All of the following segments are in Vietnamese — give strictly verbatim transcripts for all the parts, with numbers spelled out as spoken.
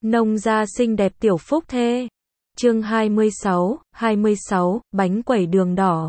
Nông gia xinh đẹp tiểu phúc thê. Chương hai mươi sáu, hai mươi sáu, bánh quẩy đường đỏ.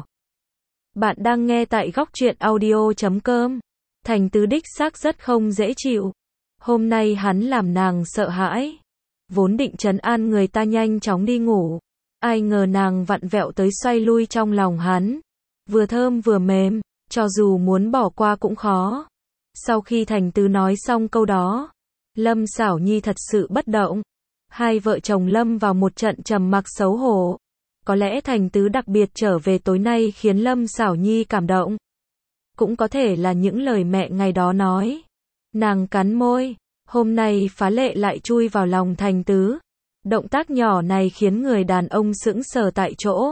Bạn đang nghe tại góc truyện audio chấm com. Thành Tứ đích xác rất không dễ chịu. Hôm nay hắn làm nàng sợ hãi. Vốn định trấn an người ta nhanh chóng đi ngủ. Ai ngờ nàng vặn vẹo tới xoay lui trong lòng hắn. Vừa thơm vừa mềm, cho dù muốn bỏ qua cũng khó. Sau khi Thành Tứ nói xong câu đó, Lâm Sảo Nhi thật sự bất động. Hai vợ chồng lâm vào một trận trầm mặc xấu hổ. Có lẽ Thành Tứ đặc biệt trở về tối nay khiến Lâm Sảo Nhi cảm động. Cũng có thể là những lời mẹ ngày đó nói. Nàng cắn môi, hôm nay phá lệ lại chui vào lòng Thành Tứ. Động tác nhỏ này khiến người đàn ông sững sờ tại chỗ.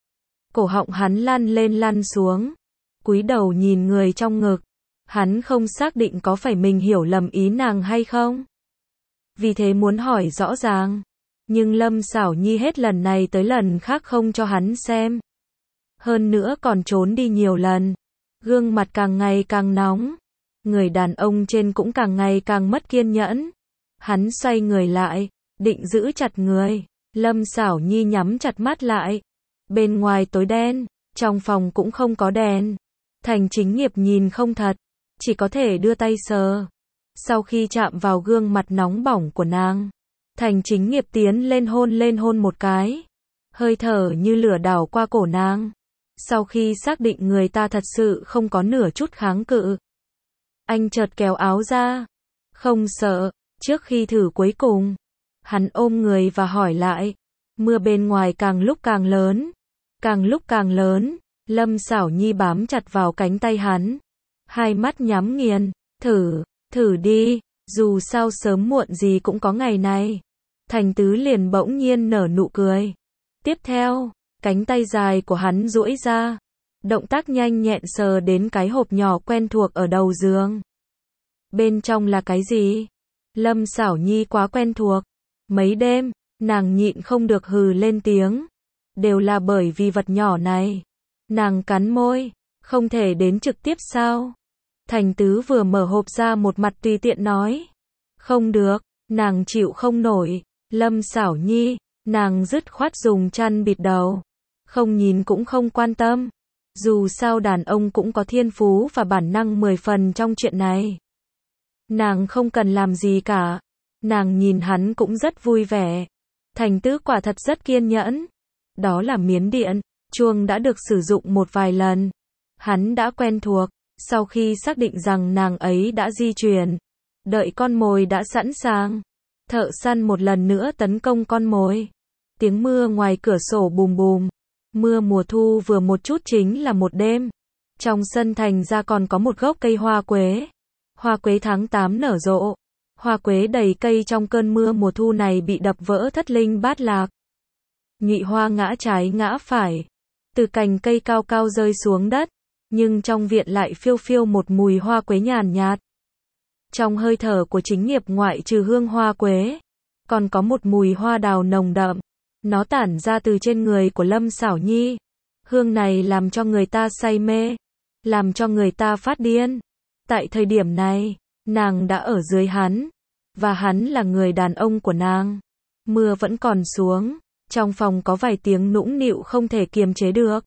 Cổ họng hắn lăn lên lăn xuống, cúi đầu nhìn người trong ngực. Hắn không xác định có phải mình hiểu lầm ý nàng hay không. Vì thế muốn hỏi rõ ràng. Nhưng Lâm Sảo Nhi hết lần này tới lần khác không cho hắn xem. Hơn nữa còn trốn đi nhiều lần. Gương mặt càng ngày càng nóng. Người đàn ông trên cũng càng ngày càng mất kiên nhẫn. Hắn xoay người lại, định giữ chặt người. Lâm Sảo Nhi nhắm chặt mắt lại. Bên ngoài tối đen, trong phòng cũng không có đèn. Thành Chính Nghiệp nhìn không thật, chỉ có thể đưa tay sờ. Sau khi chạm vào gương mặt nóng bỏng của nàng, Thành Chính Nghiệp tiến lên hôn lên hôn một cái. Hơi thở như lửa đảo qua cổ nàng. Sau khi xác định người ta thật sự không có nửa chút kháng cự, anh chợt kéo áo ra. Không sợ, trước khi thử cuối cùng, hắn ôm người và hỏi lại. Mưa bên ngoài càng lúc càng lớn. Càng lúc càng lớn, Lâm Sảo Nhi bám chặt vào cánh tay hắn. Hai mắt nhắm nghiền, thử, thử đi, dù sao sớm muộn gì cũng có ngày này. Thành Tứ liền bỗng nhiên nở nụ cười. Tiếp theo, cánh tay dài của hắn duỗi ra. Động tác nhanh nhẹn sờ đến cái hộp nhỏ quen thuộc ở đầu giường. Bên trong là cái gì? Lâm Sảo Nhi quá quen thuộc. Mấy đêm, nàng nhịn không được hừ lên tiếng. Đều là bởi vì vật nhỏ này. Nàng cắn môi, không thể đến trực tiếp sao? Thành Tứ vừa mở hộp ra một mặt tùy tiện nói. Không được, nàng chịu không nổi. Lâm Sảo Nhi, nàng dứt khoát dùng chăn bịt đầu. Không nhìn cũng không quan tâm. Dù sao đàn ông cũng có thiên phú và bản năng mười phần trong chuyện này. Nàng không cần làm gì cả. Nàng nhìn hắn cũng rất vui vẻ. Thành Tứ quả thật rất kiên nhẫn. Đó là miến điện, chuông đã được sử dụng một vài lần. Hắn đã quen thuộc. Sau khi xác định rằng nàng ấy đã di chuyển, đợi con mồi đã sẵn sàng, thợ săn một lần nữa tấn công con mồi. Tiếng mưa ngoài cửa sổ bùm bùm. Mưa mùa thu vừa một chút chính là một đêm. Trong sân thành ra còn có một gốc cây hoa quế. Hoa quế tháng tám nở rộ. Hoa quế đầy cây trong cơn mưa mùa thu này bị đập vỡ thất linh bát lạc. Nhụy hoa ngã trái ngã phải. Từ cành cây cao cao rơi xuống đất. Nhưng trong viện lại phiêu phiêu một mùi hoa quế nhàn nhạt. Trong hơi thở của Chính Nghiệp ngoại trừ hương hoa quế, còn có một mùi hoa đào nồng đậm. Nó tản ra từ trên người của Lâm Sảo Nhi. Hương này làm cho người ta say mê, làm cho người ta phát điên. Tại thời điểm này, nàng đã ở dưới hắn, và hắn là người đàn ông của nàng. Mưa vẫn còn xuống, trong phòng có vài tiếng nũng nịu không thể kiềm chế được.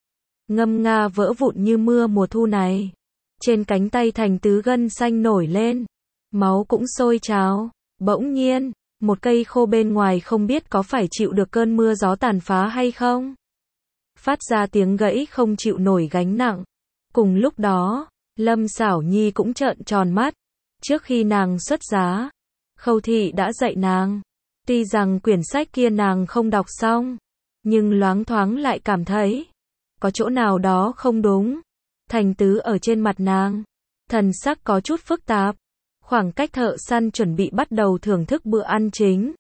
Ngâm nga vỡ vụn như mưa mùa thu này. Trên cánh tay Thành Tứ gân xanh nổi lên. Máu cũng sôi trào. Bỗng nhiên, một cây khô bên ngoài không biết có phải chịu được cơn mưa gió tàn phá hay không. Phát ra tiếng gãy không chịu nổi gánh nặng. Cùng lúc đó, Lâm Sảo Nhi cũng trợn tròn mắt. Trước khi nàng xuất giá, Khâu Thị đã dạy nàng. Tuy rằng quyển sách kia nàng không đọc xong, nhưng loáng thoáng lại cảm thấy có chỗ nào đó không đúng. Thành Tứ ở trên mặt nàng, thần sắc có chút phức tạp. Khoảng cách thợ săn chuẩn bị bắt đầu thưởng thức bữa ăn chính.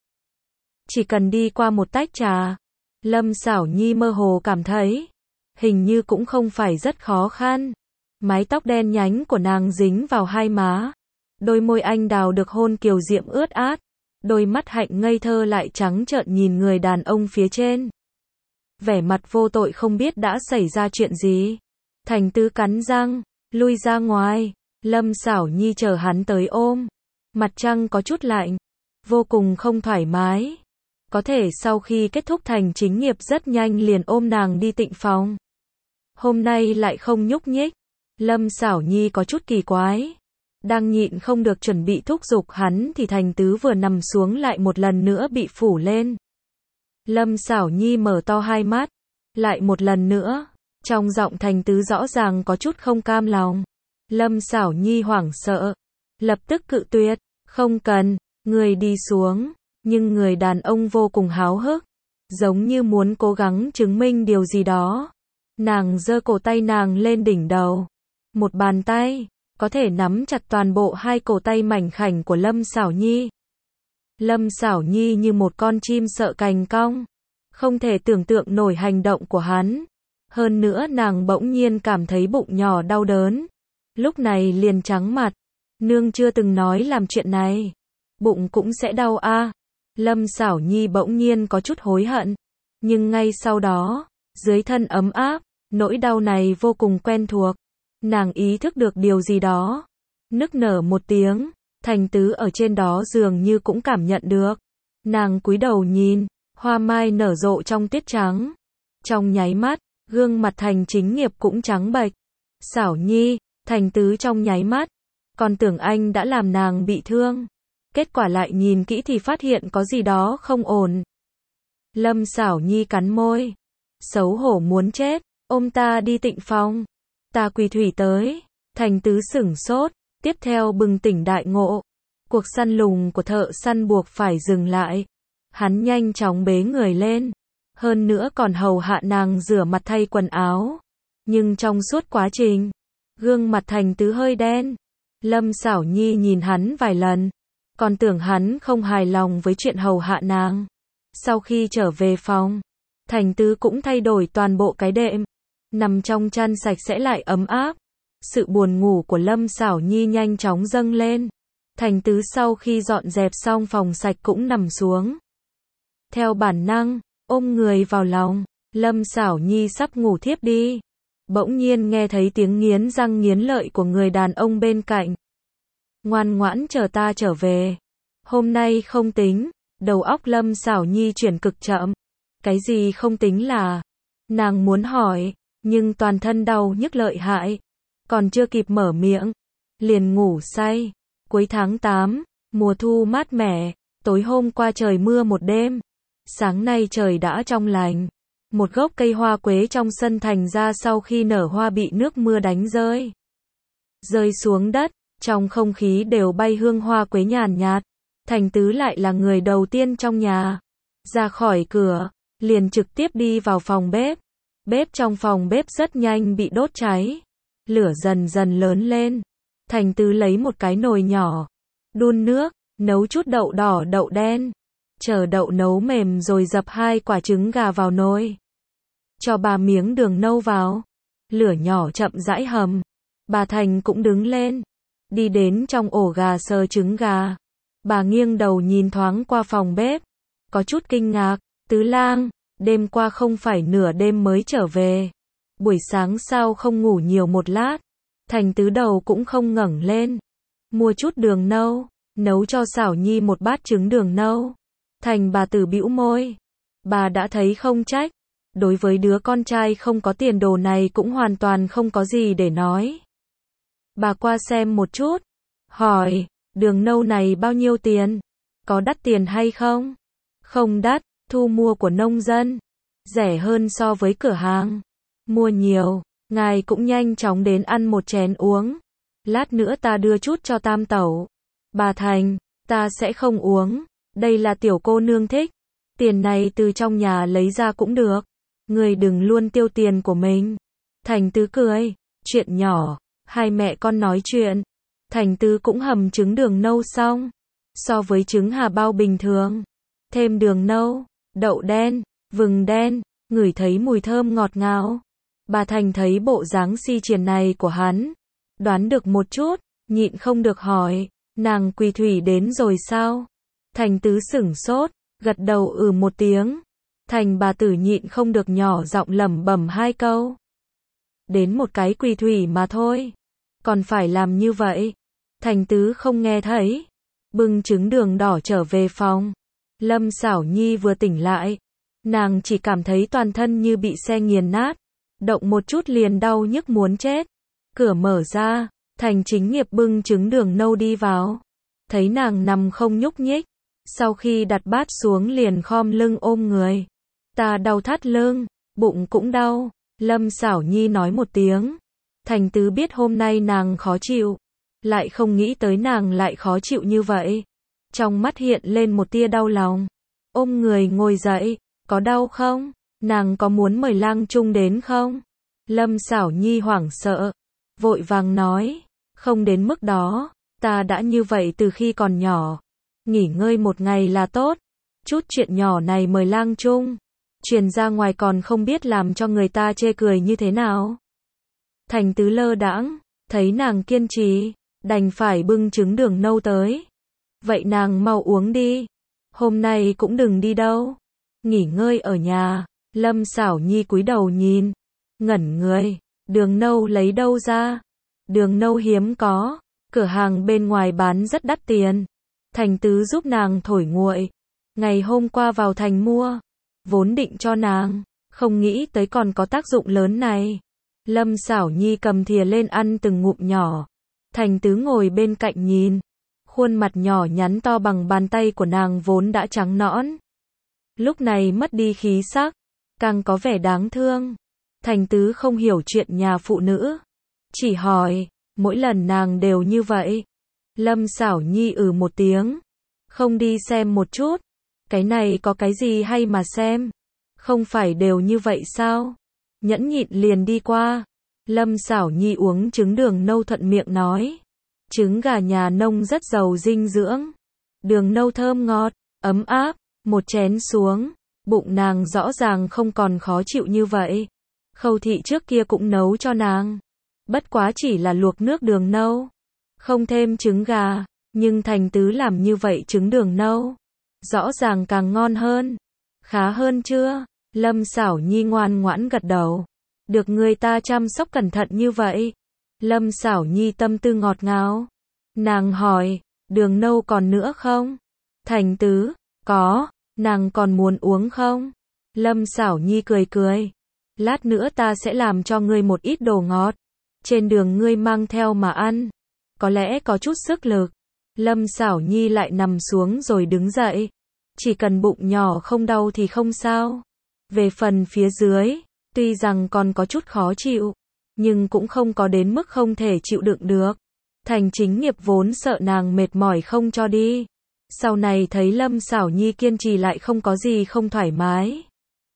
Chỉ cần đi qua một tách trà, Lâm Sảo Nhi mơ hồ cảm thấy, hình như cũng không phải rất khó khăn. Mái tóc đen nhánh của nàng dính vào hai má. Đôi môi anh đào được hôn kiều diễm ướt át. Đôi mắt hạnh ngây thơ lại trắng trợn nhìn người đàn ông phía trên. Vẻ mặt vô tội không biết đã xảy ra chuyện gì. Thành Tứ cắn răng, lui ra ngoài. Lâm Sảo Nhi chờ hắn tới ôm. Mặt trăng có chút lạnh. vô cùng không thoải mái. Có thể sau khi kết thúc thành chính nghiệp rất nhanh liền ôm nàng đi tịnh phòng. Hôm nay lại không nhúc nhích. Lâm Sảo Nhi có chút kỳ quái. Đang nhịn không được chuẩn bị thúc giục hắn thì Thành Tứ vừa nằm xuống lại một lần nữa bị phủ lên. Lâm Sảo Nhi mở to hai mắt. Lại một lần nữa. Trong giọng Thành Tứ rõ ràng có chút không cam lòng. Lâm Sảo Nhi hoảng sợ. Lập tức cự tuyệt. Không cần. Người đi xuống. Nhưng người đàn ông vô cùng háo hức. Giống như muốn cố gắng chứng minh điều gì đó. Nàng giơ cổ tay nàng lên đỉnh đầu. Một bàn tay. Có thể nắm chặt toàn bộ hai cổ tay mảnh khảnh của Lâm Sảo Nhi. Lâm Sảo Nhi như một con chim sợ cành cong. Không thể tưởng tượng nổi hành động của hắn. Hơn nữa nàng bỗng nhiên cảm thấy bụng nhỏ đau đớn. Lúc này liền trắng mặt. Nương chưa từng nói làm chuyện này. Bụng cũng sẽ đau a. À. Lâm Sảo Nhi bỗng nhiên có chút hối hận. Nhưng ngay sau đó, dưới thân ấm áp, nỗi đau này vô cùng quen thuộc. Nàng ý thức được điều gì đó. Nức nở một tiếng, Thành Tứ ở trên đó dường như cũng cảm nhận được. Nàng cúi đầu nhìn, hoa mai nở rộ trong tiết trắng. Trong nháy mắt, gương mặt Thành Chính Nghiệp cũng trắng bệch. Sảo Nhi, Thành Tứ trong nháy mắt, còn tưởng anh đã làm nàng bị thương. Kết quả lại nhìn kỹ thì phát hiện có gì đó không ổn. Lâm Sảo Nhi cắn môi. Xấu hổ muốn chết, ôm ta đi tịnh phòng. Ta quỳ thủy tới. Thành Tứ sửng sốt, tiếp theo bừng tỉnh đại ngộ. Cuộc săn lùng của thợ săn buộc phải dừng lại. Hắn nhanh chóng bế người lên. Hơn nữa còn hầu hạ nàng rửa mặt thay quần áo. Nhưng trong suốt quá trình, gương mặt Thành Tứ hơi đen. Lâm Sảo Nhi nhìn hắn vài lần. Còn tưởng hắn không hài lòng với chuyện hầu hạ nàng. Sau khi trở về phòng, Thành Tứ cũng thay đổi toàn bộ cái đệm. Nằm trong chăn sạch sẽ lại ấm áp. Sự buồn ngủ của Lâm Sảo Nhi nhanh chóng dâng lên. Thành Tứ sau khi dọn dẹp xong phòng sạch cũng nằm xuống. Theo bản năng, ôm người vào lòng, Lâm Sảo Nhi sắp ngủ thiếp đi. Bỗng nhiên nghe thấy tiếng nghiến răng nghiến lợi của người đàn ông bên cạnh. Ngoan ngoãn chờ ta trở về. Hôm nay không tính. Đầu óc Lâm Sảo Nhi chuyển cực chậm. Cái gì không tính là? Nàng muốn hỏi, nhưng toàn thân đau nhức lợi hại. Còn chưa kịp mở miệng, liền ngủ say. Cuối tháng tám, mùa thu mát mẻ, tối hôm qua trời mưa một đêm. Sáng nay trời đã trong lành. Một gốc cây hoa quế trong sân thành ra sau khi nở hoa bị nước mưa đánh rơi. Rơi xuống đất, trong không khí đều bay hương hoa quế nhàn nhạt. Thành Tứ lại là người đầu tiên trong nhà. Ra khỏi cửa, liền trực tiếp đi vào phòng bếp. Bếp trong phòng bếp rất nhanh bị đốt cháy. Lửa dần dần lớn lên. Thành Tứ lấy một cái nồi nhỏ. Đun nước, nấu chút đậu đỏ đậu đen. Chờ đậu nấu mềm rồi dập hai quả trứng gà vào nồi. Cho ba miếng đường nâu vào. Lửa nhỏ chậm rãi hầm. Bà Thành cũng đứng lên. Đi đến trong ổ gà sờ trứng gà. Bà nghiêng đầu nhìn thoáng qua phòng bếp. Có chút kinh ngạc. Tứ lang, đêm qua không phải nửa đêm mới trở về. Buổi sáng sao không ngủ nhiều một lát. Thành Tứ đầu cũng không ngẩng lên. Mua chút đường nâu. Nấu cho Sảo Nhi một bát trứng đường nâu. Thành bà tử bĩu môi. Bà đã thấy không trách. Đối với đứa con trai không có tiền đồ này cũng hoàn toàn không có gì để nói. Bà qua xem một chút. Hỏi, đường nâu này bao nhiêu tiền? Có đắt tiền hay không? Không đắt, thu mua của nông dân. Rẻ hơn so với cửa hàng. Mua nhiều, ngài cũng nhanh chóng đến ăn một chén uống. Lát nữa ta đưa chút cho tam tẩu. Bà Thành, ta sẽ không uống. Đây là tiểu cô nương thích. Tiền này từ trong nhà lấy ra cũng được. Người đừng luôn tiêu tiền của mình. Thành Tứ cười. Chuyện nhỏ. Hai mẹ con nói chuyện. Thành Tứ cũng hầm trứng đường nâu xong. So với trứng hà bao bình thường. Thêm đường nâu, đậu đen, vừng đen. Ngửi thấy mùi thơm ngọt ngào. Bà Thành thấy bộ dáng si triền này của hắn. Đoán được một chút. Nhịn không được hỏi. Nàng quỳ thủy đến rồi sao? Thành Tứ sửng sốt. Gật đầu ừ một tiếng. Thành bà tử nhịn không được nhỏ giọng lẩm bẩm hai câu. Đến một cái quỳ thủy mà thôi. Còn phải làm như vậy. Thành Tứ không nghe thấy. bưng trứng đường đỏ trở về phòng. Lâm Sảo Nhi vừa tỉnh lại, nàng chỉ cảm thấy toàn thân như bị xe nghiền nát, động một chút liền đau nhức muốn chết. Cửa mở ra, Thành Chính Nghiệp bưng trứng đường nâu đi vào, thấy nàng nằm không nhúc nhích, sau khi đặt bát xuống liền khom lưng ôm người. Ta đau thắt lưng, bụng cũng đau, Lâm Sảo Nhi nói một tiếng. Thành Tứ biết hôm nay nàng khó chịu, lại không nghĩ tới nàng lại khó chịu như vậy. Trong mắt hiện lên một tia đau lòng, ôm người ngồi dậy, có đau không? Nàng có muốn mời lang trung đến không? Lâm Sảo Nhi hoảng sợ, vội vàng nói, không đến mức đó, ta đã như vậy từ khi còn nhỏ, nghỉ ngơi một ngày là tốt, chút chuyện nhỏ này mời lang trung, truyền ra ngoài còn không biết làm cho người ta chê cười như thế nào. Thành Tứ lơ đãng, thấy nàng kiên trì, đành phải bưng trứng đường nâu tới. Vậy nàng mau uống đi, hôm nay cũng đừng đi đâu, nghỉ ngơi ở nhà. Lâm Sảo Nhi cúi đầu nhìn, ngẩn người, đường nâu lấy đâu ra? Đường nâu hiếm có, cửa hàng bên ngoài bán rất đắt tiền. Thành Tứ giúp nàng thổi nguội, ngày hôm qua vào thành mua, vốn định cho nàng, không nghĩ tới còn có tác dụng lớn này. Lâm Sảo Nhi cầm thìa lên ăn từng ngụm nhỏ. Thành Tứ ngồi bên cạnh nhìn, khuôn mặt nhỏ nhắn to bằng bàn tay của nàng vốn đã trắng nõn, lúc này mất đi khí sắc, càng có vẻ đáng thương. Thành Tứ không hiểu chuyện nhà phụ nữ, chỉ hỏi, mỗi lần nàng đều như vậy? Lâm Sảo Nhi ừ một tiếng, không đi xem một chút, cái này có cái gì hay mà xem, không phải đều như vậy sao? Nhẫn nhịn liền đi qua. Lâm Sảo Nhi uống trứng đường nâu thuận miệng nói, trứng gà nhà nông rất giàu dinh dưỡng, đường nâu thơm ngọt, ấm áp, một chén xuống, bụng nàng rõ ràng không còn khó chịu như vậy. Khâu thị trước kia cũng nấu cho nàng, bất quá chỉ là luộc nước đường nâu, không thêm trứng gà, nhưng Thành Tứ làm như vậy trứng đường nâu, rõ ràng càng ngon hơn. Khá hơn chưa? Lâm Sảo Nhi ngoan ngoãn gật đầu. Được người ta chăm sóc cẩn thận như vậy. Lâm Sảo Nhi tâm tư ngọt ngào. Nàng hỏi, đường nâu còn nữa không? Thành Tứ, có, nàng còn muốn uống không? Lâm Sảo Nhi cười cười. Lát nữa ta sẽ làm cho ngươi một ít đồ ngọt. Trên đường ngươi mang theo mà ăn. Có lẽ có chút sức lực. Lâm Sảo Nhi lại nằm xuống rồi đứng dậy. Chỉ cần bụng nhỏ không đau thì không sao. Về phần phía dưới, tuy rằng còn có chút khó chịu, nhưng cũng không có đến mức không thể chịu đựng được. Thành Chính Nghiệp vốn sợ nàng mệt mỏi không cho đi. Sau này thấy Lâm Sảo Nhi kiên trì lại không có gì không thoải mái.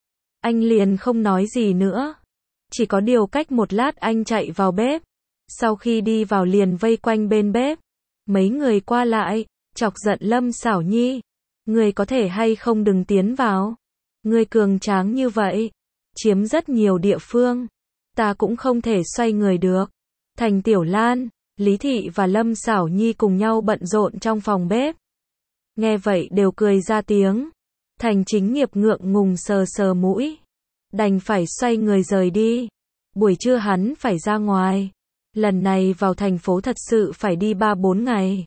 Anh liền không nói gì nữa. Chỉ có điều cách một lát anh chạy vào bếp. Sau khi đi vào liền vây quanh bên bếp. Mấy người qua lại, chọc giận Lâm Sảo Nhi. Người có thể hay không đừng tiến vào. Người cường tráng như vậy, chiếm rất nhiều địa phương. Ta cũng không thể xoay người được. Thành Tiểu Lan, Lý Thị và Lâm Sảo Nhi cùng nhau bận rộn trong phòng bếp. Nghe vậy đều cười ra tiếng. Thành Chính Nghiệp ngượng ngùng sờ sờ mũi. Đành phải xoay người rời đi. Buổi trưa hắn phải ra ngoài. Lần này vào thành phố thật sự phải đi ba bốn ngày.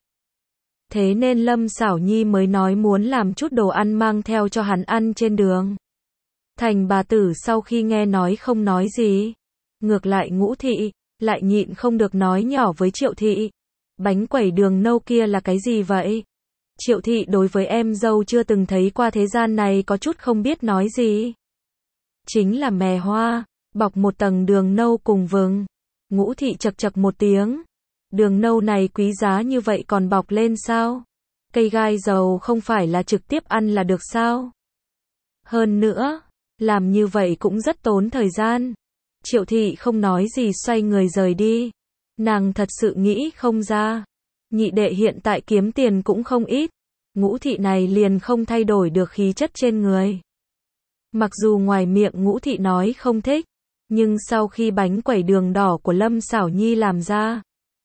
Thế nên Lâm Sảo Nhi mới nói muốn làm chút đồ ăn mang theo cho hắn ăn trên đường. Thành bà tử sau khi nghe nói không nói gì. Ngược lại Ngũ Thị, lại nhịn không được nói nhỏ với Triệu Thị. Bánh quẩy đường nâu kia là cái gì vậy? Triệu Thị đối với em dâu chưa từng thấy qua thế gian này có chút không biết nói gì. Chính là mè hoa, bọc một tầng đường nâu cùng vừng. Ngũ Thị chật chật một tiếng. Đường nâu này quý giá như vậy còn bọc lên sao? Cây gai dầu không phải là trực tiếp ăn là được sao? Hơn nữa, làm như vậy cũng rất tốn thời gian. Triệu Thị không nói gì xoay người rời đi. Nàng thật sự nghĩ không ra. Nhị đệ hiện tại kiếm tiền cũng không ít. Ngũ Thị này liền không thay đổi được khí chất trên người. Mặc dù ngoài miệng Ngũ Thị nói không thích, nhưng sau khi bánh quẩy đường đỏ của Lâm Sảo Nhi làm ra,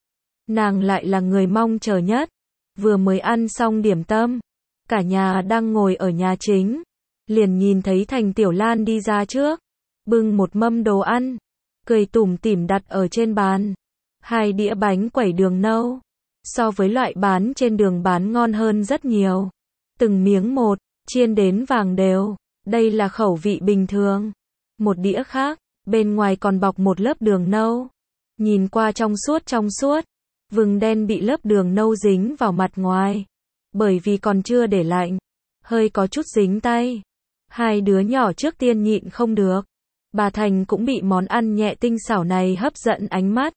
nàng lại là người mong chờ nhất. Vừa mới ăn xong điểm tâm, cả nhà đang ngồi ở nhà chính, liền nhìn thấy Thành Tiểu Lan đi ra trước, bưng một mâm đồ ăn, cười tủm tỉm đặt ở trên bàn. Hai đĩa bánh quẩy đường nâu, so với loại bán trên đường bán ngon hơn rất nhiều. Từng miếng một, chiên đến vàng đều, đây là khẩu vị bình thường. Một đĩa khác, bên ngoài còn bọc một lớp đường nâu. Nhìn qua trong suốt trong suốt, vừng đen bị lớp đường nâu dính vào mặt ngoài. Bởi vì còn chưa để lạnh, hơi có chút dính tay. Hai đứa nhỏ trước tiên nhịn không được. Bà Thành cũng bị món ăn nhẹ tinh xảo này hấp dẫn ánh mắt.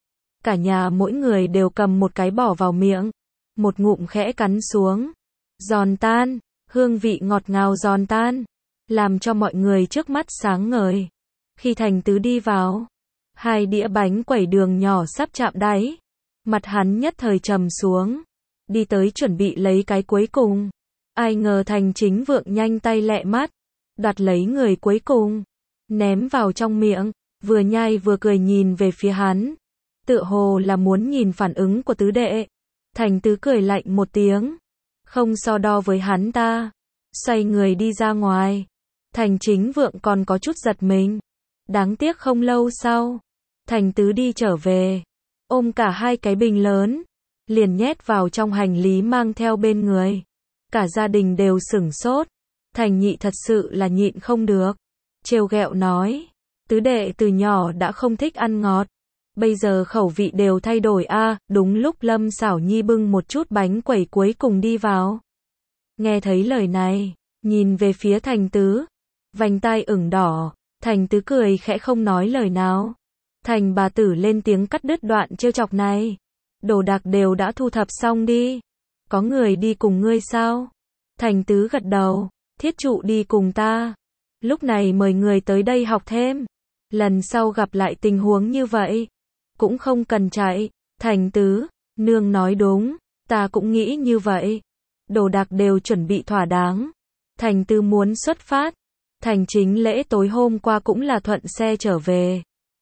Cả nhà mỗi người đều cầm một cái bỏ vào miệng. Một ngụm khẽ cắn xuống. Giòn tan, hương vị ngọt ngào giòn tan. Làm cho mọi người trước mắt sáng ngời. Khi Thành Tứ đi vào, hai đĩa bánh quẩy đường nhỏ sắp chạm đáy. Mặt hắn nhất thời trầm xuống. Đi tới chuẩn bị lấy cái cuối cùng. Ai ngờ Thành Chính Vượng nhanh tay lẹ mắt. Đoạt lấy người cuối cùng. Ném vào trong miệng. Vừa nhai vừa cười nhìn về phía hắn. Tựa hồ là muốn nhìn phản ứng của tứ đệ. Thành Tứ cười lạnh một tiếng. Không so đo với hắn ta. Xoay người đi ra ngoài. Thành Chính Vượng còn có chút giật mình. Đáng tiếc không lâu sau. Thành Tứ đi trở về. Ôm cả hai cái bình lớn. Liền nhét vào trong hành lý mang theo bên người. Cả gia đình đều sửng sốt. Thành Nhị thật sự là nhịn không được. Trêu ghẹo nói. Tứ đệ từ nhỏ đã không thích ăn ngọt. Bây giờ khẩu vị đều thay đổi a. À, đúng lúc Lâm Xảo Nhi bưng một chút bánh quẩy cuối cùng đi vào. Nghe thấy lời này, nhìn về phía Thành Tứ. Vành tai ửng đỏ. Thành Tứ cười khẽ không nói lời nào. Thành bà tử lên tiếng cắt đứt đoạn trêu chọc này. Đồ đạc đều đã thu thập xong đi. Có người đi cùng ngươi sao? Thành Tứ gật đầu. Thiết trụ đi cùng ta. Lúc này mời người tới đây học thêm. Lần sau gặp lại tình huống như vậy, cũng không cần chạy. Thành Tứ, nương nói đúng. Ta cũng nghĩ như vậy. Đồ đạc đều chuẩn bị thỏa đáng. Thành Tứ muốn xuất phát. Thành Chính lễ tối hôm qua cũng là thuận xe trở về.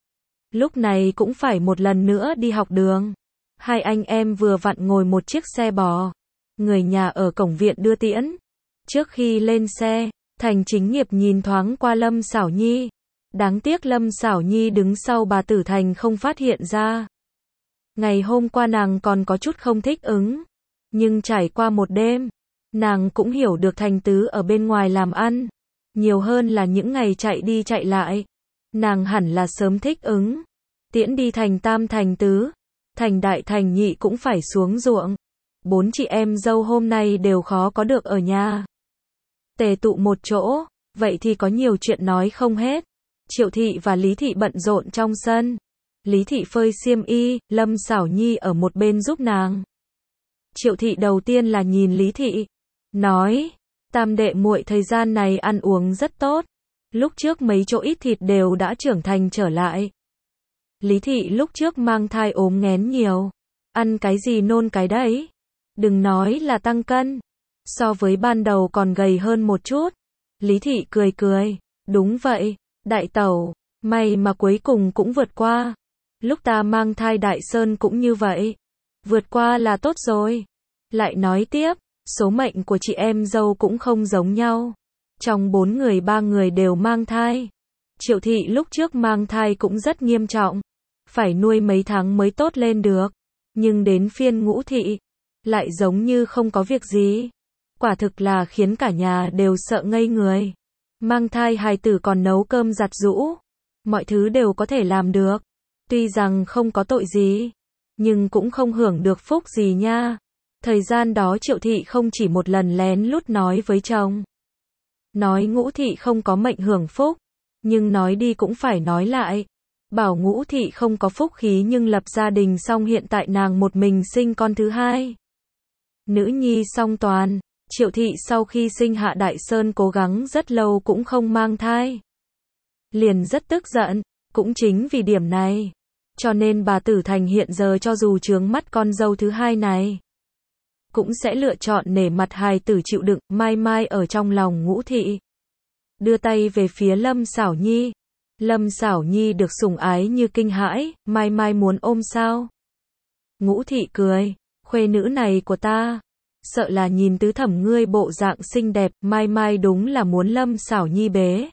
Lúc này cũng phải một lần nữa đi học đường. Hai anh em vừa vặn ngồi một chiếc xe bò. Người nhà ở cổng viện đưa tiễn. Trước khi lên xe, Thành Chính nghiệp nhìn thoáng qua Lâm Xảo Nhi. Đáng tiếc Lâm Xảo Nhi đứng sau bà Tử Thành không phát hiện ra. Ngày hôm qua nàng còn có chút không thích ứng. Nhưng trải qua một đêm, nàng cũng hiểu được Thành Tứ ở bên ngoài làm ăn. Nhiều hơn là những ngày chạy đi chạy lại. Nàng hẳn là sớm thích ứng. Tiễn đi Thành Tam Thành Tứ. Thành Đại Thành Nhị cũng phải xuống ruộng. Bốn chị em dâu hôm nay đều khó có được ở nhà. Tề tụ một chỗ, vậy thì có nhiều chuyện nói không hết. Triệu Thị và Lý Thị bận rộn trong sân. Lý Thị phơi xiêm y, Lâm Xảo Nhi ở một bên giúp nàng. Triệu Thị đầu tiên là nhìn Lý Thị, nói, tam đệ muội thời gian này ăn uống rất tốt. Lúc trước mấy chỗ ít thịt đều đã trưởng thành trở lại. Lý Thị lúc trước mang thai ốm nghén nhiều. Ăn cái gì nôn cái đấy. Đừng nói là tăng cân. So với ban đầu còn gầy hơn một chút. Lý Thị cười cười. Đúng vậy, đại tẩu, may mà cuối cùng cũng vượt qua. Lúc ta mang thai Đại Sơn cũng như vậy. Vượt qua là tốt rồi. Lại nói tiếp, số mệnh của chị em dâu cũng không giống nhau. Trong bốn người ba người đều mang thai. Triệu Thị lúc trước mang thai cũng rất nghiêm trọng. Phải nuôi mấy tháng mới tốt lên được. Nhưng đến phiên Ngũ Thị, lại giống như không có việc gì. Quả thực là khiến cả nhà đều sợ ngây người. Mang thai hài tử còn nấu cơm giặt giũ. Mọi thứ đều có thể làm được. Tuy rằng không có tội gì, nhưng cũng không hưởng được phúc gì nha. Thời gian đó Triệu Thị không chỉ một lần lén lút nói với chồng. Nói Ngũ Thị không có mệnh hưởng phúc. Nhưng nói đi cũng phải nói lại. Bảo Ngũ Thị không có phúc khí nhưng lập gia đình xong hiện tại nàng một mình sinh con thứ hai. Nữ nhi song toàn. Triệu Thị sau khi sinh hạ Đại Sơn cố gắng rất lâu cũng không mang thai. Liền rất tức giận. Cũng chính vì điểm này. Cho nên bà Tử Thành hiện giờ cho dù chướng mắt con dâu thứ hai này, cũng sẽ lựa chọn nể mặt hài tử chịu đựng, mai mai ở trong lòng Ngũ Thị. Đưa tay về phía Lâm Xảo Nhi. Lâm Xảo Nhi được sủng ái như kinh hãi, mai mai muốn ôm sao? Ngũ Thị cười, khuê nữ này của ta, sợ là nhìn tứ thẩm ngươi bộ dạng xinh đẹp, mai mai đúng là muốn Lâm Xảo Nhi bế.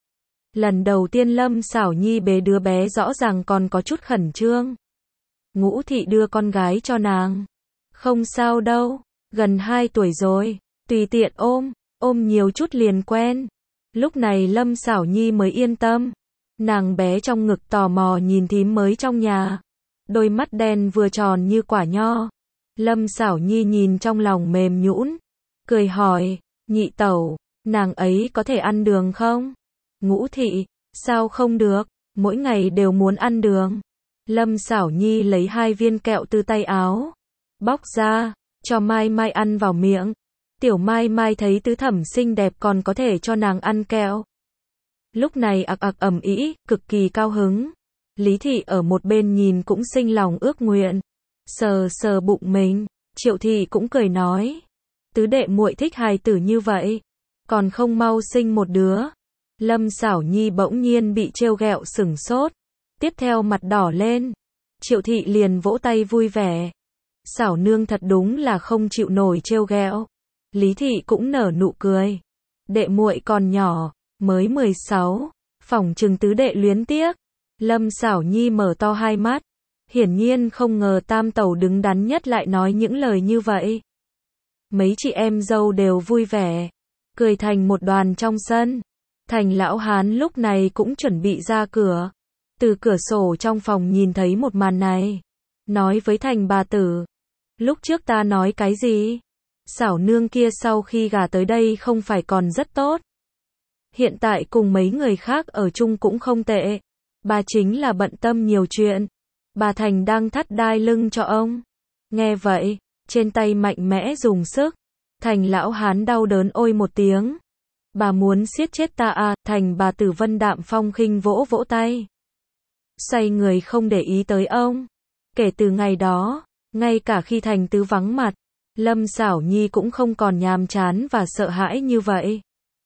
Lần đầu tiên Lâm Xảo Nhi bế đứa bé rõ ràng còn có chút khẩn trương. Ngũ Thị đưa con gái cho nàng. Không sao đâu, gần hai tuổi rồi, tùy tiện ôm, ôm nhiều chút liền quen. Lúc này Lâm Sảo Nhi mới yên tâm. Nàng bé trong ngực tò mò nhìn thím mới trong nhà. Đôi mắt đen vừa tròn như quả nho. Lâm Sảo Nhi nhìn trong lòng mềm nhũn, cười hỏi, nhị tẩu, nàng ấy có thể ăn đường không? Ngũ thị, sao không được, mỗi ngày đều muốn ăn đường. Lâm Sảo Nhi lấy hai viên kẹo từ tay áo, bóc ra, cho Mai Mai ăn vào miệng. Tiểu Mai Mai thấy tứ thẩm xinh đẹp còn có thể cho nàng ăn kẹo. Lúc này ặc ặc ầm ĩ, cực kỳ cao hứng. Lý thị ở một bên nhìn cũng sinh lòng ước nguyện, sờ sờ bụng mình. Triệu thị cũng cười nói, tứ đệ muội thích hài tử như vậy, còn không mau sinh một đứa. Lâm Sảo Nhi bỗng nhiên bị trêu ghẹo sửng sốt, tiếp theo mặt đỏ lên. Triệu thị liền vỗ tay vui vẻ. Sảo nương thật đúng là không chịu nổi trêu ghẹo. Lý thị cũng nở nụ cười. Đệ muội còn nhỏ, mới mười sáu, phỏng chừng tứ đệ luyến tiếc. Lâm Sảo Nhi mở to hai mắt, hiển nhiên không ngờ tam tẩu đứng đắn nhất lại nói những lời như vậy. Mấy chị em dâu đều vui vẻ, cười thành một đoàn trong sân. Thành lão hán lúc này cũng chuẩn bị ra cửa. Từ cửa sổ trong phòng nhìn thấy một màn này, nói với Thành bà tử, lúc trước ta nói cái gì? Sảo nương kia sau khi gả tới đây không phải còn rất tốt. Hiện tại cùng mấy người khác ở chung cũng không tệ. Bà chính là bận tâm nhiều chuyện. Bà Thành đang thắt đai lưng cho ông. Nghe vậy, trên tay mạnh mẽ dùng sức. Thành lão hán đau đớn ôi một tiếng. Bà muốn siết chết ta à? Thành bà tử Vân đạm phong khinh vỗ vỗ tay, xoay người không để ý tới ông. Kể từ ngày đó, ngay cả khi Thành tứ vắng mặt, Lâm Sảo Nhi cũng không còn nhàm chán và sợ hãi như vậy.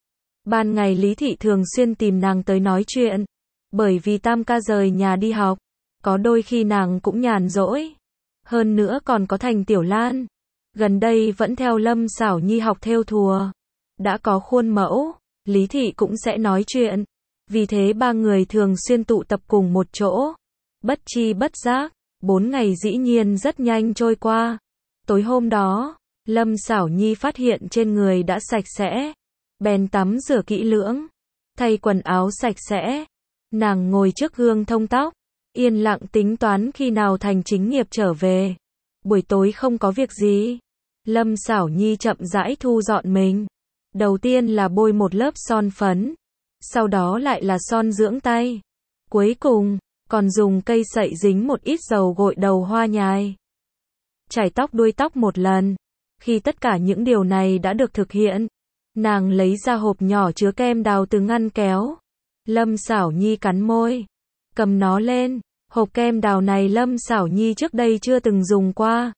Ban ngày Lý thị thường xuyên tìm nàng tới nói chuyện, bởi vì tam ca rời nhà đi học, có đôi khi nàng cũng nhàn rỗi. Hơn nữa còn có Thành Tiểu Lan, gần đây vẫn theo Lâm Sảo Nhi học thêu thùa, đã có khuôn mẫu, Lý thị cũng sẽ nói chuyện. Vì thế ba người thường xuyên tụ tập cùng một chỗ. Bất chi bất giác, bốn ngày dĩ nhiên rất nhanh trôi qua. Tối hôm đó, Lâm Sảo Nhi phát hiện trên người đã sạch sẽ, bèn tắm rửa kỹ lưỡng, thay quần áo sạch sẽ. Nàng ngồi trước gương thông tóc, yên lặng tính toán khi nào Thành Chính Nghiệp trở về. Buổi tối không có việc gì, Lâm Sảo Nhi chậm rãi thu dọn mình. Đầu tiên là bôi một lớp son phấn, sau đó lại là son dưỡng tay. Cuối cùng, còn dùng cây sậy dính một ít dầu gội đầu hoa nhài. Chải tóc đuôi tóc một lần. Khi tất cả những điều này đã được thực hiện, nàng lấy ra hộp nhỏ chứa kem đào từ ngăn kéo. Lâm Sảo Nhi cắn môi, cầm nó lên. Hộp kem đào này Lâm Sảo Nhi trước đây chưa từng dùng qua.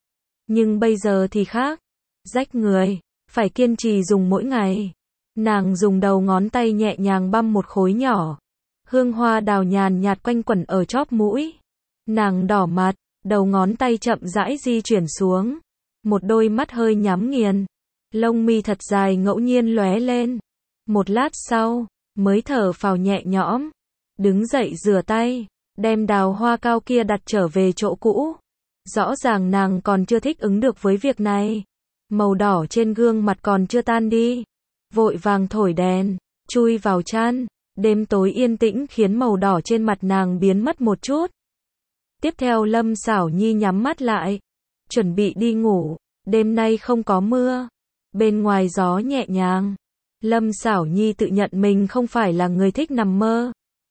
Nhưng bây giờ thì khác. Rách người, phải kiên trì dùng mỗi ngày. Nàng dùng đầu ngón tay nhẹ nhàng băm một khối nhỏ. Hương hoa đào nhàn nhạt quanh quẩn ở chóp mũi. Nàng đỏ mặt, đầu ngón tay chậm rãi di chuyển xuống. Một đôi mắt hơi nhắm nghiền. Lông mi thật dài ngẫu nhiên lóe lên. Một lát sau, mới thở phào nhẹ nhõm. Đứng dậy rửa tay, đem đào hoa cao kia đặt trở về chỗ cũ. Rõ ràng nàng còn chưa thích ứng được với việc này. Màu đỏ trên gương mặt còn chưa tan đi. Vội vàng thổi đèn, chui vào chăn. Đêm tối yên tĩnh khiến màu đỏ trên mặt nàng biến mất một chút. Tiếp theo Lâm Sảo Nhi nhắm mắt lại, chuẩn bị đi ngủ. Đêm nay không có mưa, bên ngoài gió nhẹ nhàng. Lâm Sảo Nhi tự nhận mình không phải là người thích nằm mơ.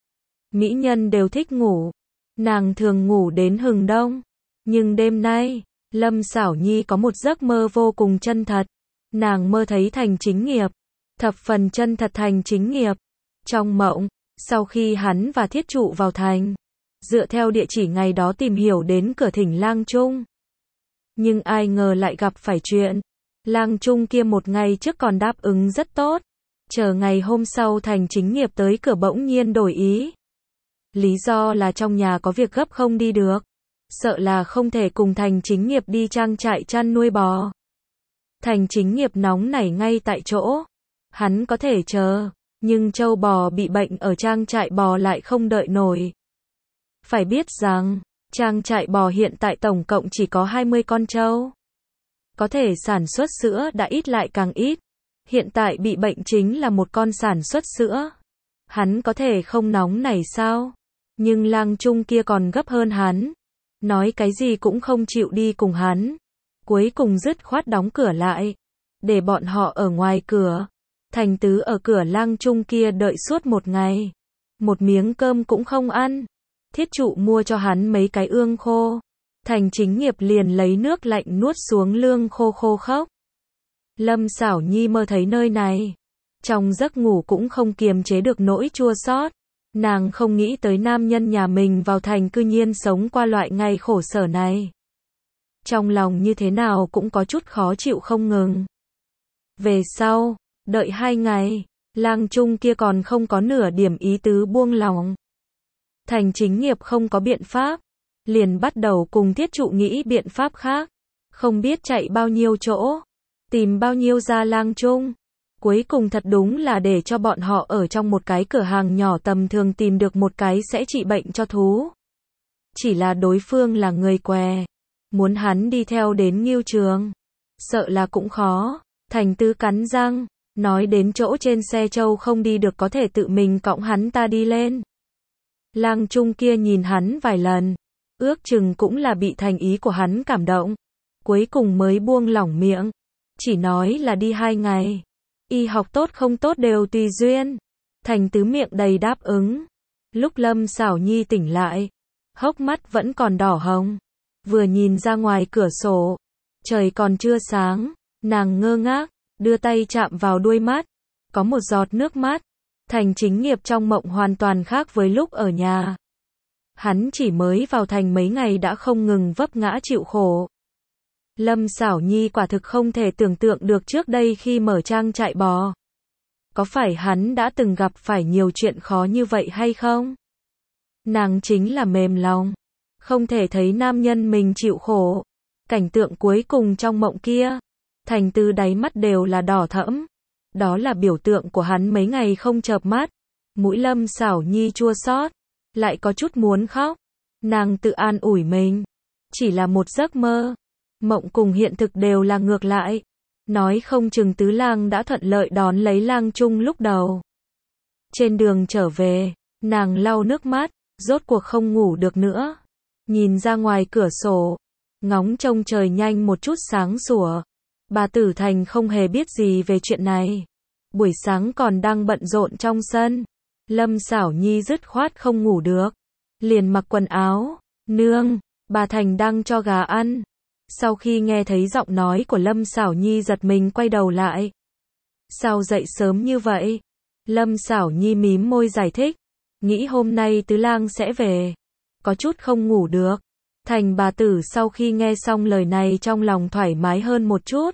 Mỹ nhân đều thích ngủ, nàng thường ngủ đến hừng đông. Nhưng đêm nay, Lâm Sảo Nhi có một giấc mơ vô cùng chân thật. Nàng mơ thấy Thành Chính Nghiệp, thập phần chân thật Thành Chính Nghiệp. Trong mộng, sau khi hắn và Thiết Trụ vào thành, dựa theo địa chỉ ngày đó tìm hiểu đến cửa thỉnh Lang Trung. Nhưng ai ngờ lại gặp phải chuyện. Lang Trung kia một ngày trước còn đáp ứng rất tốt. Chờ ngày hôm sau Thành Chính Nghiệp tới cửa bỗng nhiên đổi ý. Lý do là trong nhà có việc gấp không đi được. Sợ là không thể cùng Thành Chính Nghiệp đi trang trại chăn nuôi bò. Thành Chính Nghiệp nóng nảy ngay tại chỗ. Hắn có thể chờ, nhưng trâu bò bị bệnh ở trang trại bò lại không đợi nổi. Phải biết rằng, trang trại bò hiện tại tổng cộng chỉ có hai mươi con trâu. Có thể sản xuất sữa đã ít lại càng ít. Hiện tại bị bệnh chính là một con sản xuất sữa. Hắn có thể không nóng nảy sao? Nhưng Lang Trung kia còn gấp hơn hắn. Nói cái gì cũng không chịu đi cùng hắn. Cuối cùng dứt khoát đóng cửa lại. Để bọn họ ở ngoài cửa. Thành Tứ ở cửa Lang Trung kia đợi suốt một ngày. Một miếng cơm cũng không ăn. Thiết trụ mua cho hắn mấy cái ương khô. Thành Chính Nghiệp liền lấy nước lạnh nuốt xuống lương khô khô khốc. Lâm Sảo Nhi mơ thấy nơi này. Trong giấc ngủ cũng không kiềm chế được nỗi chua xót. Nàng không nghĩ tới nam nhân nhà mình vào thành cư nhiên sống qua loại ngày khổ sở này. Trong lòng như thế nào cũng có chút khó chịu không ngừng. Về sau, đợi hai ngày, Lang Trung kia còn không có nửa điểm ý tứ buông lòng. Thành Chính Nghiệp không có biện pháp, liền bắt đầu cùng Thiết Trụ nghĩ biện pháp khác. Không biết chạy bao nhiêu chỗ, tìm bao nhiêu ra Lang Trung. Cuối cùng thật đúng là để cho bọn họ ở trong một cái cửa hàng nhỏ tầm thường tìm được một cái sẽ trị bệnh cho thú. Chỉ là đối phương là người què, muốn hắn đi theo đến Ngưu Trường, sợ là cũng khó. Thành Tứ cắn răng, nói đến chỗ trên xe trâu không đi được có thể tự mình cõng hắn ta đi lên. Lang Trung kia nhìn hắn vài lần, ước chừng cũng là bị thành ý của hắn cảm động. Cuối cùng mới buông lỏng miệng, chỉ nói là đi hai ngày. Y học tốt không tốt đều tùy duyên. Thành Tứ miệng đầy đáp ứng. Lúc Lâm Sảo Nhi tỉnh lại, hốc mắt vẫn còn đỏ hồng. Vừa nhìn ra ngoài cửa sổ, trời còn chưa sáng, nàng ngơ ngác, đưa tay chạm vào đuôi mắt, có một giọt nước mắt. Thành Chính Nghiệp trong mộng hoàn toàn khác với lúc ở nhà. Hắn chỉ mới vào thành mấy ngày đã không ngừng vấp ngã chịu khổ. Lâm Sảo Nhi quả thực không thể tưởng tượng được trước đây khi mở trang trại bò. Có phải hắn đã từng gặp phải nhiều chuyện khó như vậy hay không? Nàng chính là mềm lòng, không thể thấy nam nhân mình chịu khổ. Cảnh tượng cuối cùng trong mộng kia, Thành Tứ đáy mắt đều là đỏ thẫm. Đó là biểu tượng của hắn mấy ngày không chợp mắt. Mũi Lâm Sảo Nhi chua xót, lại có chút muốn khóc. Nàng tự an ủi mình, chỉ là một giấc mơ. Mộng cùng hiện thực đều là ngược lại. Nói không chừng Tứ Lang đã thuận lợi đón lấy Lang Trung lúc đầu. Trên đường trở về, nàng lau nước mắt, rốt cuộc không ngủ được nữa. Nhìn ra ngoài cửa sổ, ngóng trông trời nhanh một chút sáng sủa. Bà Tử Thành không hề biết gì về chuyện này. Buổi sáng còn đang bận rộn trong sân. Lâm Sảo Nhi dứt khoát không ngủ được. Liền mặc quần áo. Nương, bà Thành đang cho gà ăn. Sau khi nghe thấy giọng nói của Lâm Sảo Nhi giật mình quay đầu lại. Sao dậy sớm như vậy? Lâm Sảo Nhi mím môi giải thích. Nghĩ hôm nay Tứ Lang sẽ về. Có chút không ngủ được. Thành bà tử sau khi nghe xong lời này trong lòng thoải mái hơn một chút.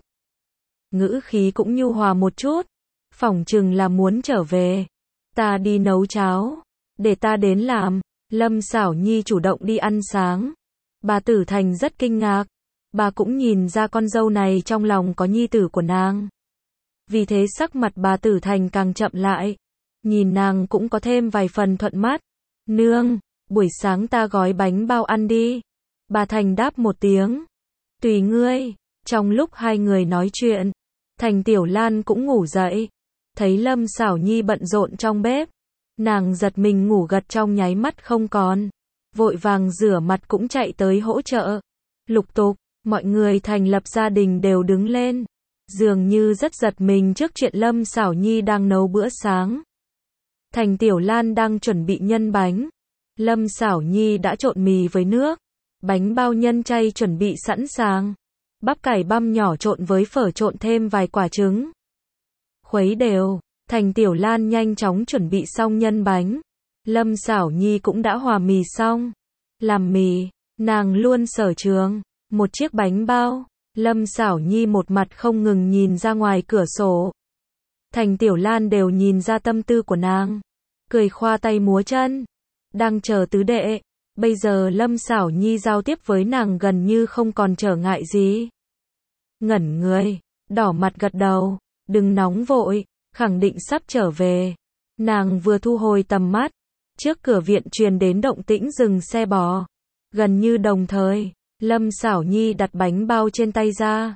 Ngữ khí cũng nhu hòa một chút. Phỏng chừng là muốn trở về. Ta đi nấu cháo. Để ta đến làm. Lâm Sảo Nhi chủ động đi ăn sáng. Bà Tử Thành rất kinh ngạc. Bà cũng nhìn ra con dâu này trong lòng có nhi tử của nàng. Vì thế sắc mặt bà Tử Thành càng chậm lại. Nhìn nàng cũng có thêm vài phần thuận mắt. Nương, buổi sáng ta gói bánh bao ăn đi. Bà Thành đáp một tiếng. Tùy ngươi. Trong lúc hai người nói chuyện, Thành Tiểu Lan cũng ngủ dậy. Thấy Lâm Sảo Nhi bận rộn trong bếp. Nàng giật mình ngủ gật trong nháy mắt không còn. Vội vàng rửa mặt cũng chạy tới hỗ trợ. Lục tục, mọi người thành lập gia đình đều đứng lên. Dường như rất giật mình trước chuyện Lâm Sảo Nhi đang nấu bữa sáng. Thành Tiểu Lan đang chuẩn bị nhân bánh. Lâm Sảo Nhi đã trộn mì với nước. Bánh bao nhân chay chuẩn bị sẵn sàng. Bắp cải băm nhỏ trộn với phở trộn thêm vài quả trứng. Khuấy đều, Thành Tiểu Lan nhanh chóng chuẩn bị xong nhân bánh. Lâm Sảo Nhi cũng đã hòa mì xong. Làm mì, nàng luôn sở trường. Một chiếc bánh bao. Lâm Sảo Nhi một mặt không ngừng nhìn ra ngoài cửa sổ. Thành Tiểu Lan đều nhìn ra tâm tư của nàng. Cười khoa tay múa chân. Đang chờ tứ đệ. Bây giờ Lâm Sảo Nhi giao tiếp với nàng gần như không còn trở ngại gì. Ngẩn người, đỏ mặt gật đầu. Đừng nóng vội, khẳng định sắp trở về. Nàng vừa thu hồi tầm mắt. Trước cửa viện truyền đến động tĩnh dừng xe bò. Gần như đồng thời, Lâm Sảo Nhi đặt bánh bao trên tay ra.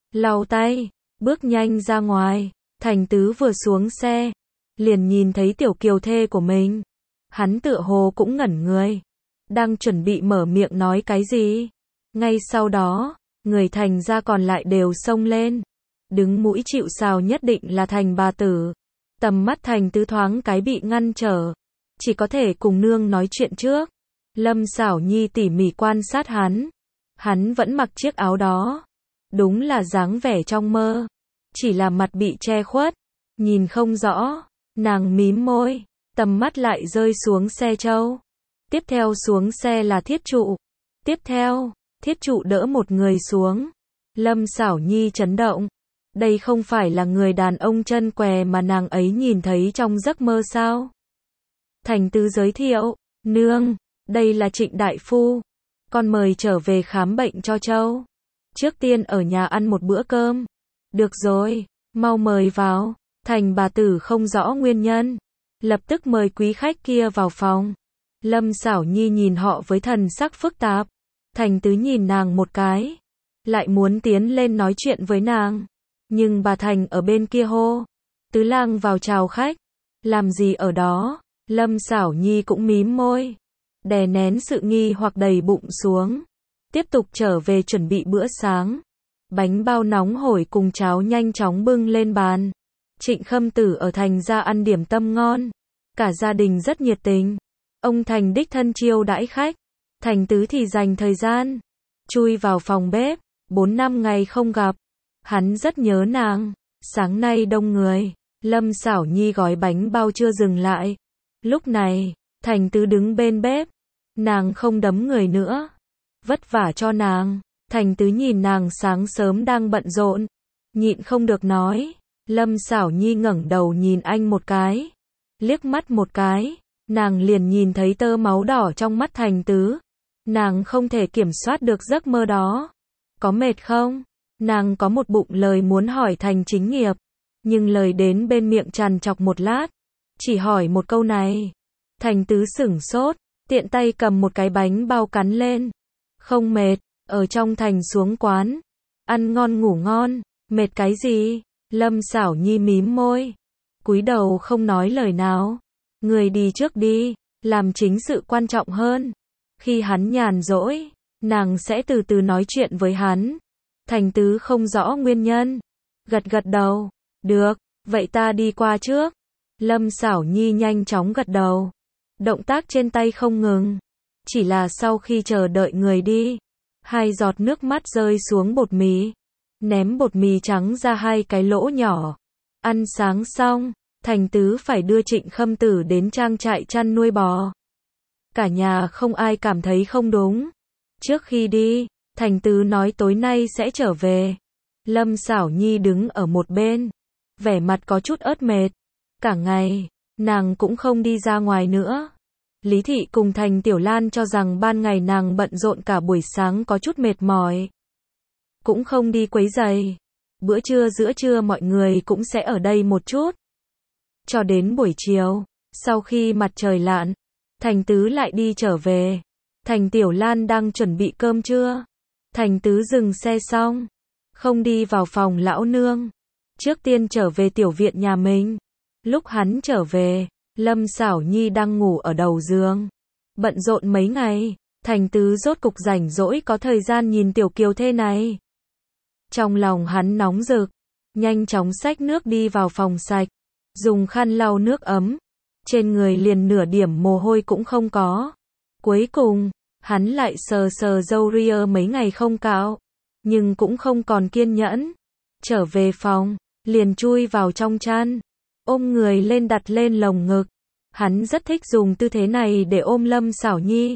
lau tay, bước nhanh ra ngoài. Thành Tứ vừa xuống xe, liền nhìn thấy tiểu kiều thê của mình. Hắn tựa hồ cũng ngẩn người, đang chuẩn bị mở miệng nói cái gì. Ngay sau đó, người Thành gia còn lại đều xông lên. Đứng mũi chịu sào nhất định là Thành bà tử. Tầm mắt Thành Tứ thoáng cái bị ngăn trở, chỉ có thể cùng nương nói chuyện trước. Lâm Sảo Nhi tỉ mỉ quan sát hắn. Hắn vẫn mặc chiếc áo đó. Đúng là dáng vẻ trong mơ. Chỉ là mặt bị che khuất, nhìn không rõ. Nàng mím môi, tầm mắt lại rơi xuống xe trâu. Tiếp theo xuống xe là Thiết Trụ. Tiếp theo, Thiết Trụ đỡ một người xuống. Lâm Sảo Nhi chấn động. Đây không phải là người đàn ông chân què mà nàng ấy nhìn thấy trong giấc mơ sao? Thành Tứ giới thiệu, nương, đây là Trịnh đại phu. Con mời trở về khám bệnh cho Châu. Trước tiên ở nhà ăn một bữa cơm. Được rồi, mau mời vào. Thành bà tử không rõ nguyên nhân, lập tức mời quý khách kia vào phòng. Lâm Sảo Nhi nhìn họ với thần sắc phức tạp. Thành Tứ nhìn nàng một cái, lại muốn tiến lên nói chuyện với nàng. Nhưng bà Thành ở bên kia hô, Tứ lang vào chào khách. Làm gì ở đó? Lâm Sảo Nhi cũng mím môi, đè nén sự nghi hoặc đầy bụng xuống. Tiếp tục trở về chuẩn bị bữa sáng. Bánh bao nóng hổi cùng cháo nhanh chóng bưng lên bàn. Trịnh Khâm Tử ở Thành gia ăn điểm tâm ngon. Cả gia đình rất nhiệt tình. Ông Thành đích thân chiêu đãi khách. Thành Tứ thì dành thời gian chui vào phòng bếp. Bốn năm ngày không gặp, hắn rất nhớ nàng. Sáng nay đông người, Lâm Sảo Nhi gói bánh bao chưa dừng lại. Lúc này, Thành Tứ đứng bên bếp. Nàng không đấm người nữa, vất vả cho nàng. Thành Tứ nhìn nàng sáng sớm đang bận rộn, nhịn không được nói. Lâm Sảo Nhi ngẩng đầu nhìn anh một cái, liếc mắt một cái, nàng liền nhìn thấy tơ máu đỏ trong mắt Thành Tứ. Nàng không thể kiểm soát được giấc mơ đó. Có mệt không? Nàng có một bụng lời muốn hỏi Thành Chính Nghiệp, nhưng lời đến bên miệng trằn trọc một lát, chỉ hỏi một câu này. Thành Tứ sửng sốt, tiện tay cầm một cái bánh bao cắn lên. Không mệt, ở trong thành xuống quán, ăn ngon ngủ ngon, mệt cái gì? Lâm Sảo Nhi mím môi, cúi đầu không nói lời nào. Người đi trước đi, làm chính sự quan trọng hơn. Khi hắn nhàn rỗi, nàng sẽ từ từ nói chuyện với hắn. Thành Tứ không rõ nguyên nhân, gật gật đầu, được, vậy ta đi qua trước. Lâm Sảo Nhi nhanh chóng gật đầu, động tác trên tay không ngừng. Chỉ là sau khi chờ đợi người đi, hai giọt nước mắt rơi xuống bột mì, ném bột mì trắng ra hai cái lỗ nhỏ. Ăn sáng xong, Thành Tứ phải đưa Trịnh Khâm Tử đến trang trại chăn nuôi bò. Cả nhà không ai cảm thấy không đúng. Trước khi đi, Thành Tứ nói tối nay sẽ trở về. Lâm Sảo Nhi đứng ở một bên, vẻ mặt có chút ớt mệt. Cả ngày, nàng cũng không đi ra ngoài nữa. Lý Thị cùng Thành Tiểu Lan cho rằng ban ngày nàng bận rộn cả buổi sáng có chút mệt mỏi, cũng không đi quấy rầy. Bữa trưa giữa trưa mọi người cũng sẽ ở đây một chút. Cho đến buổi chiều, sau khi mặt trời lặn, Thành Tứ lại đi trở về. Thành Tiểu Lan đang chuẩn bị cơm trưa. Thành Tứ dừng xe xong, không đi vào phòng lão nương, trước tiên trở về tiểu viện nhà mình. Lúc hắn trở về, Lâm Sảo Nhi đang ngủ ở đầu giường. Bận rộn mấy ngày, Thành Tứ rốt cục rảnh rỗi có thời gian nhìn tiểu kiều thê này. Trong lòng hắn nóng rực, nhanh chóng xách nước đi vào phòng sạch, dùng khăn lau nước ấm. Trên người liền nửa điểm mồ hôi cũng không có. Cuối cùng, hắn lại sờ sờ râu ria mấy ngày không cạo, nhưng cũng không còn kiên nhẫn. Trở về phòng, liền chui vào trong chăn, ôm người lên đặt lên lồng ngực. Hắn rất thích dùng tư thế này để ôm Lâm Sảo Nhi,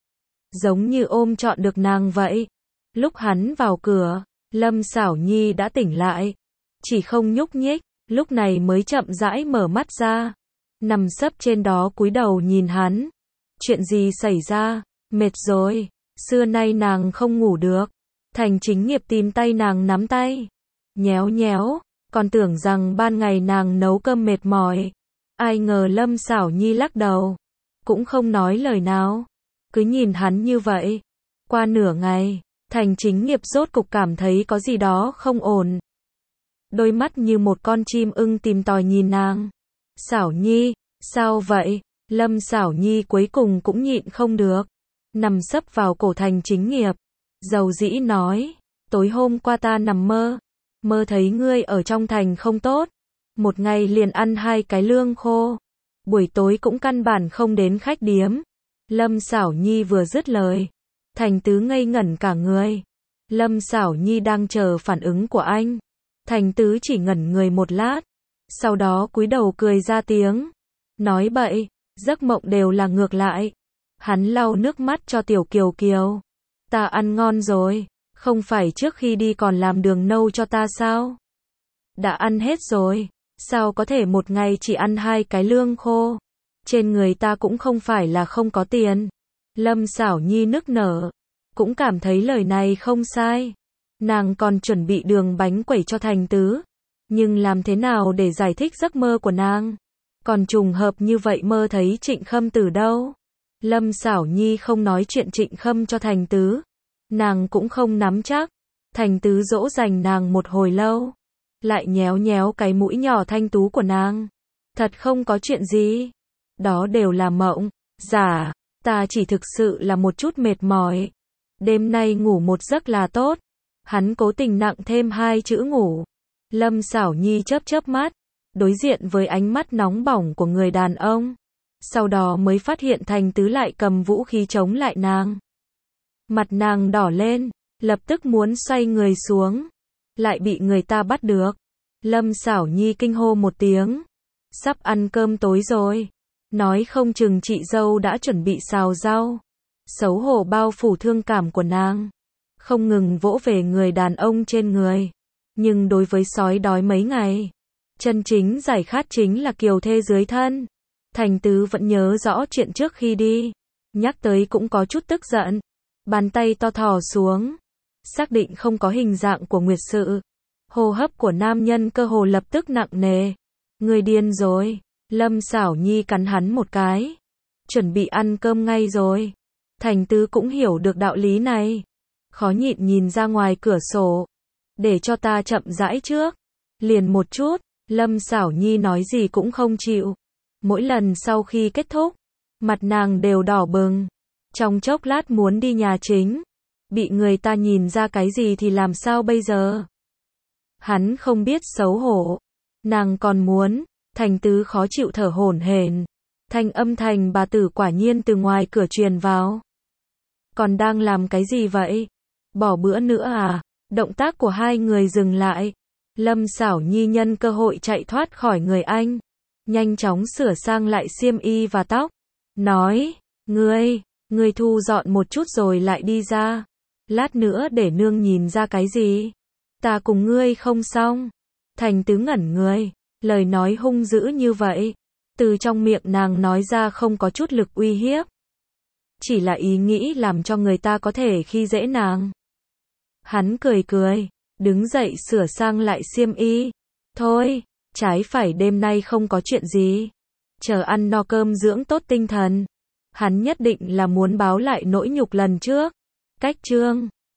giống như ôm trọn được nàng vậy. Lúc hắn vào cửa, Lâm Sảo Nhi đã tỉnh lại, chỉ không nhúc nhích, lúc này mới chậm rãi mở mắt ra, nằm sấp trên đó cúi đầu nhìn hắn. Chuyện gì xảy ra? Mệt rồi. Xưa nay nàng không ngủ được. Thành Chính Nghiệp tìm tay nàng nắm tay, nhéo nhéo, còn tưởng rằng ban ngày nàng nấu cơm mệt mỏi. Ai ngờ Lâm Sảo Nhi lắc đầu, cũng không nói lời nào, cứ nhìn hắn như vậy. Qua nửa ngày, Thành Chính Nghiệp rốt cục cảm thấy có gì đó không ổn. Đôi mắt như một con chim ưng tìm tòi nhìn nàng. Xảo Nhi, sao vậy? Lâm Xảo Nhi cuối cùng cũng nhịn không được. Nằm sấp vào cổ Thành Chính Nghiệp. Dầu dĩ nói, tối hôm qua ta nằm mơ. Mơ thấy ngươi ở trong thành không tốt. Một ngày liền ăn hai cái lương khô. Buổi tối cũng căn bản không đến khách điếm. Lâm Xảo Nhi vừa dứt lời. Thành Tứ ngây ngẩn cả người. Lâm Xảo Nhi đang chờ phản ứng của anh. Thành Tứ chỉ ngẩn người một lát. Sau đó cúi đầu cười ra tiếng. Nói bậy, giấc mộng đều là ngược lại. Hắn lau nước mắt cho Tiểu Kiều Kiều. Ta ăn ngon rồi. Không phải trước khi đi còn làm đường nâu cho ta sao? Đã ăn hết rồi. Sao có thể một ngày chỉ ăn hai cái lương khô? Trên người ta cũng không phải là không có tiền. Lâm Xảo Nhi nức nở. Cũng cảm thấy lời này không sai. Nàng còn chuẩn bị đường bánh quẩy cho Thành Tứ. Nhưng làm thế nào để giải thích giấc mơ của nàng? Còn trùng hợp như vậy mơ thấy Trịnh Khâm từ đâu? Lâm Xảo Nhi không nói chuyện Trịnh Khâm cho Thành Tứ. Nàng cũng không nắm chắc. Thành Tứ dỗ dành nàng một hồi lâu. Lại nhéo nhéo cái mũi nhỏ thanh tú của nàng. Thật không có chuyện gì. Đó đều là mộng. Giả, ta chỉ thực sự là một chút mệt mỏi. Đêm nay ngủ một giấc là tốt. Hắn cố tình nặng thêm hai chữ ngủ. Lâm Xảo Nhi chớp chớp mắt. Đối diện với ánh mắt nóng bỏng của người đàn ông. Sau đó mới phát hiện Thành Tứ lại cầm vũ khí chống lại nàng. Mặt nàng đỏ lên. Lập tức muốn xoay người xuống. Lại bị người ta bắt được. Lâm Xảo Nhi kinh hô một tiếng. Sắp ăn cơm tối rồi. Nói không chừng chị dâu đã chuẩn bị xào rau. Xấu hổ bao phủ thương cảm của nàng. Không ngừng vỗ về người đàn ông trên người. Nhưng đối với sói đói mấy ngày. Chân chính giải khát chính là kiều thê dưới thân. Thành Tứ vẫn nhớ rõ chuyện trước khi đi. Nhắc tới cũng có chút tức giận. Bàn tay to thò xuống. Xác định không có hình dạng của Nguyệt Sự. Hô hấp của nam nhân cơ hồ lập tức nặng nề. Người điên rồi. Lâm Xảo Nhi cắn hắn một cái. Chuẩn bị ăn cơm ngay rồi. Thành Tứ cũng hiểu được đạo lý này. Khó nhịn nhìn ra ngoài cửa sổ. Để cho ta chậm rãi trước. Liền một chút. Lâm Xảo Nhi nói gì cũng không chịu. Mỗi lần sau khi kết thúc. Mặt nàng đều đỏ bừng. Trong chốc lát muốn đi nhà chính. Bị người ta nhìn ra cái gì thì làm sao bây giờ? Hắn không biết xấu hổ. Nàng còn muốn. Thành Tứ khó chịu thở hổn hển. Thanh âm Thành bà tử quả nhiên từ ngoài cửa truyền vào. Còn đang làm cái gì vậy? Bỏ bữa nữa à? Động tác của hai người dừng lại. Lâm Xảo Nhi nhân cơ hội chạy thoát khỏi người anh. Nhanh chóng sửa sang lại xiêm y và tóc. Nói, ngươi, ngươi thu dọn một chút rồi lại đi ra. Lát nữa để nương nhìn ra cái gì? Ta cùng ngươi không xong. Thành Tứ ngẩn người. Lời nói hung dữ như vậy. Từ trong miệng nàng nói ra không có chút lực uy hiếp. Chỉ là ý nghĩ làm cho người ta có thể khi dễ nàng. Hắn cười cười. Đứng dậy sửa sang lại xiêm y. Thôi, trái phải đêm nay không có chuyện gì. Chờ ăn no cơm dưỡng tốt tinh thần. Hắn nhất định là muốn báo lại nỗi nhục lần trước. Cách chương